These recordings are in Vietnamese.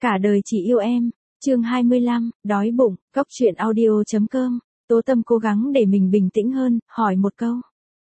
Cả đời chỉ yêu em. Chương 25, đói bụng, Cóc truyện audio.com. Tố Tâm cố gắng để mình bình tĩnh hơn, hỏi một câu.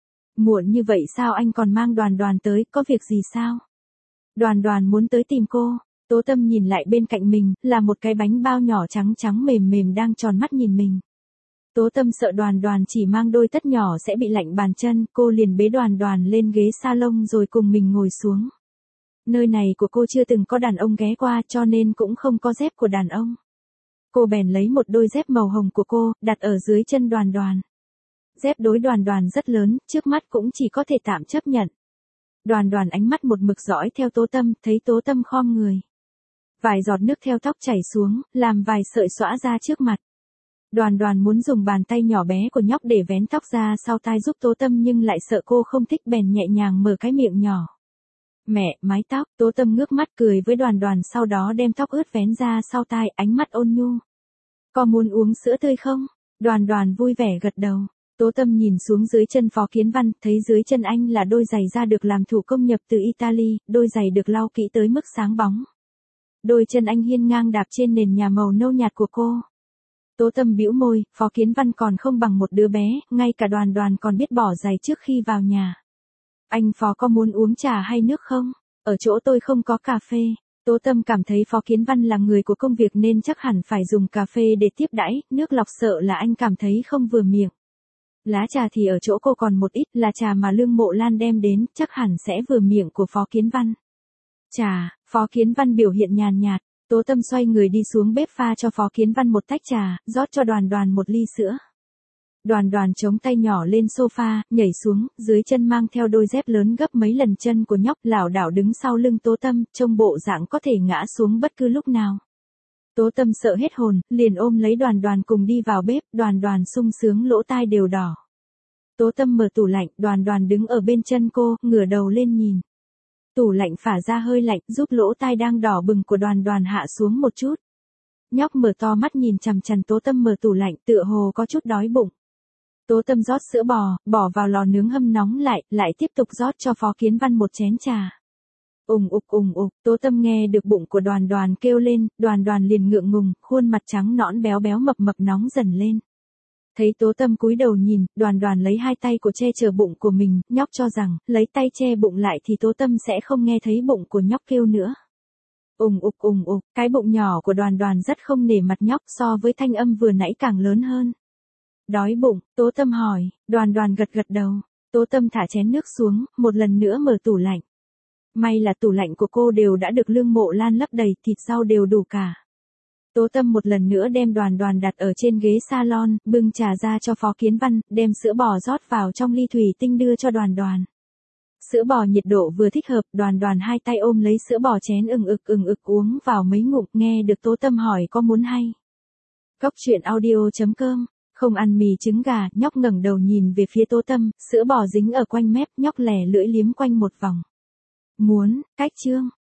Muộn như vậy sao anh còn mang Đoàn Đoàn tới, có việc gì sao? Đoàn Đoàn muốn tới tìm cô. Tố Tâm nhìn lại bên cạnh mình, là một cái bánh bao nhỏ trắng trắng mềm mềm đang tròn mắt nhìn mình. Tố Tâm sợ Đoàn Đoàn chỉ mang đôi tất nhỏ sẽ bị lạnh bàn chân, cô liền bế Đoàn Đoàn lên ghế salon rồi cùng mình ngồi xuống. Nơi này của cô chưa từng có đàn ông ghé qua cho nên cũng không có dép của đàn ông. Cô bèn lấy một đôi dép màu hồng của cô, đặt ở dưới chân Đoàn Đoàn. Dép đối Đoàn Đoàn rất lớn, trước mắt cũng chỉ có thể tạm chấp nhận. Đoàn Đoàn ánh mắt một mực dõi theo Tố Tâm, thấy Tố Tâm khom người. Vài giọt nước theo tóc chảy xuống, làm vài sợi xõa ra trước mặt. Đoàn Đoàn muốn dùng bàn tay nhỏ bé của nhóc để vén tóc ra sau tai giúp Tố Tâm nhưng lại sợ cô không thích bèn nhẹ nhàng mở cái miệng nhỏ. Mẹ, mái tóc, Tố Tâm ngước mắt cười với Đoàn Đoàn sau đó đem tóc ướt vén ra sau tai, ánh mắt ôn nhu. Có muốn uống sữa tươi không? Đoàn Đoàn vui vẻ gật đầu. Tố Tâm nhìn xuống dưới chân Phó Kiến Văn, thấy dưới chân anh là đôi giày da được làm thủ công nhập từ Italy, đôi giày được lau kỹ tới mức sáng bóng. Đôi chân anh hiên ngang đạp trên nền nhà màu nâu nhạt của cô. Tố Tâm bĩu môi, Phó Kiến Văn còn không bằng một đứa bé, ngay cả Đoàn Đoàn còn biết bỏ giày trước khi vào nhà. Anh Phó có muốn uống trà hay nước không? Ở chỗ tôi không có cà phê. Tố Tâm cảm thấy Phó Kiến Văn là người của công việc nên chắc hẳn phải dùng cà phê để tiếp đãi, nước lọc sợ là anh cảm thấy không vừa miệng. Lá trà thì ở chỗ cô còn một ít, là trà mà Lương Mộ Lan đem đến, chắc hẳn sẽ vừa miệng của Phó Kiến Văn. Trà, Phó Kiến Văn biểu hiện nhàn nhạt. Tố Tâm xoay người đi xuống bếp pha cho Phó Kiến Văn một tách trà, rót cho Đoàn Đoàn một ly sữa. Đoàn Đoàn chống tay nhỏ lên sofa, nhảy xuống, dưới chân mang theo đôi dép lớn gấp mấy lần chân của nhóc, lảo đảo đứng sau lưng Tố Tâm, trông bộ dạng có thể ngã xuống bất cứ lúc nào. Tố Tâm sợ hết hồn, liền ôm lấy Đoàn Đoàn cùng đi vào bếp, Đoàn Đoàn sung sướng lỗ tai đều đỏ. Tố Tâm mở tủ lạnh, Đoàn Đoàn đứng ở bên chân cô, ngửa đầu lên nhìn. Tủ lạnh phả ra hơi lạnh, giúp lỗ tai đang đỏ bừng của Đoàn Đoàn hạ xuống một chút. Nhóc mở to mắt nhìn chằm chằm Tố Tâm mở tủ lạnh, tựa hồ có chút đói bụng. Tố Tâm rót sữa bò, bỏ vào lò nướng hâm nóng lại tiếp tục rót cho Phó Kiến Văn một chén trà. Ùng ục, Tố Tâm nghe được bụng của Đoàn Đoàn kêu lên, Đoàn Đoàn liền ngượng ngùng, khuôn mặt trắng nõn béo béo mập mập nóng dần lên. Thấy Tố Tâm cúi đầu nhìn, Đoàn Đoàn lấy hai tay của che chở bụng của mình, nhóc cho rằng, lấy tay che bụng lại thì Tố Tâm sẽ không nghe thấy bụng của nhóc kêu nữa. Ùng ục, cái bụng nhỏ của Đoàn Đoàn rất không nể mặt nhóc so với thanh âm vừa nãy càng lớn hơn. Đói bụng, Tố Tâm hỏi, Đoàn Đoàn gật đầu. Tố Tâm thả chén nước xuống, một lần nữa mở tủ lạnh. May là tủ lạnh của cô đều đã được Lương Mộ Lan lấp đầy, thịt rau đều đủ cả. Tố Tâm một lần nữa đem Đoàn Đoàn đặt ở trên ghế salon, bưng trà ra cho Phó Kiến Văn, đem sữa bò rót vào trong ly thủy tinh đưa cho Đoàn Đoàn. Sữa bò nhiệt độ vừa thích hợp, Đoàn Đoàn hai tay ôm lấy sữa bò chén ừng ực uống vào mấy ngụm, nghe được Tố Tâm hỏi có muốn hay. Cóc truyện audio.com. Không ăn mì trứng gà, nhóc ngẩng đầu nhìn về phía Tố Tâm, sữa bò dính ở quanh mép, nhóc lẻ lưỡi liếm quanh một vòng. Muốn, cách chương.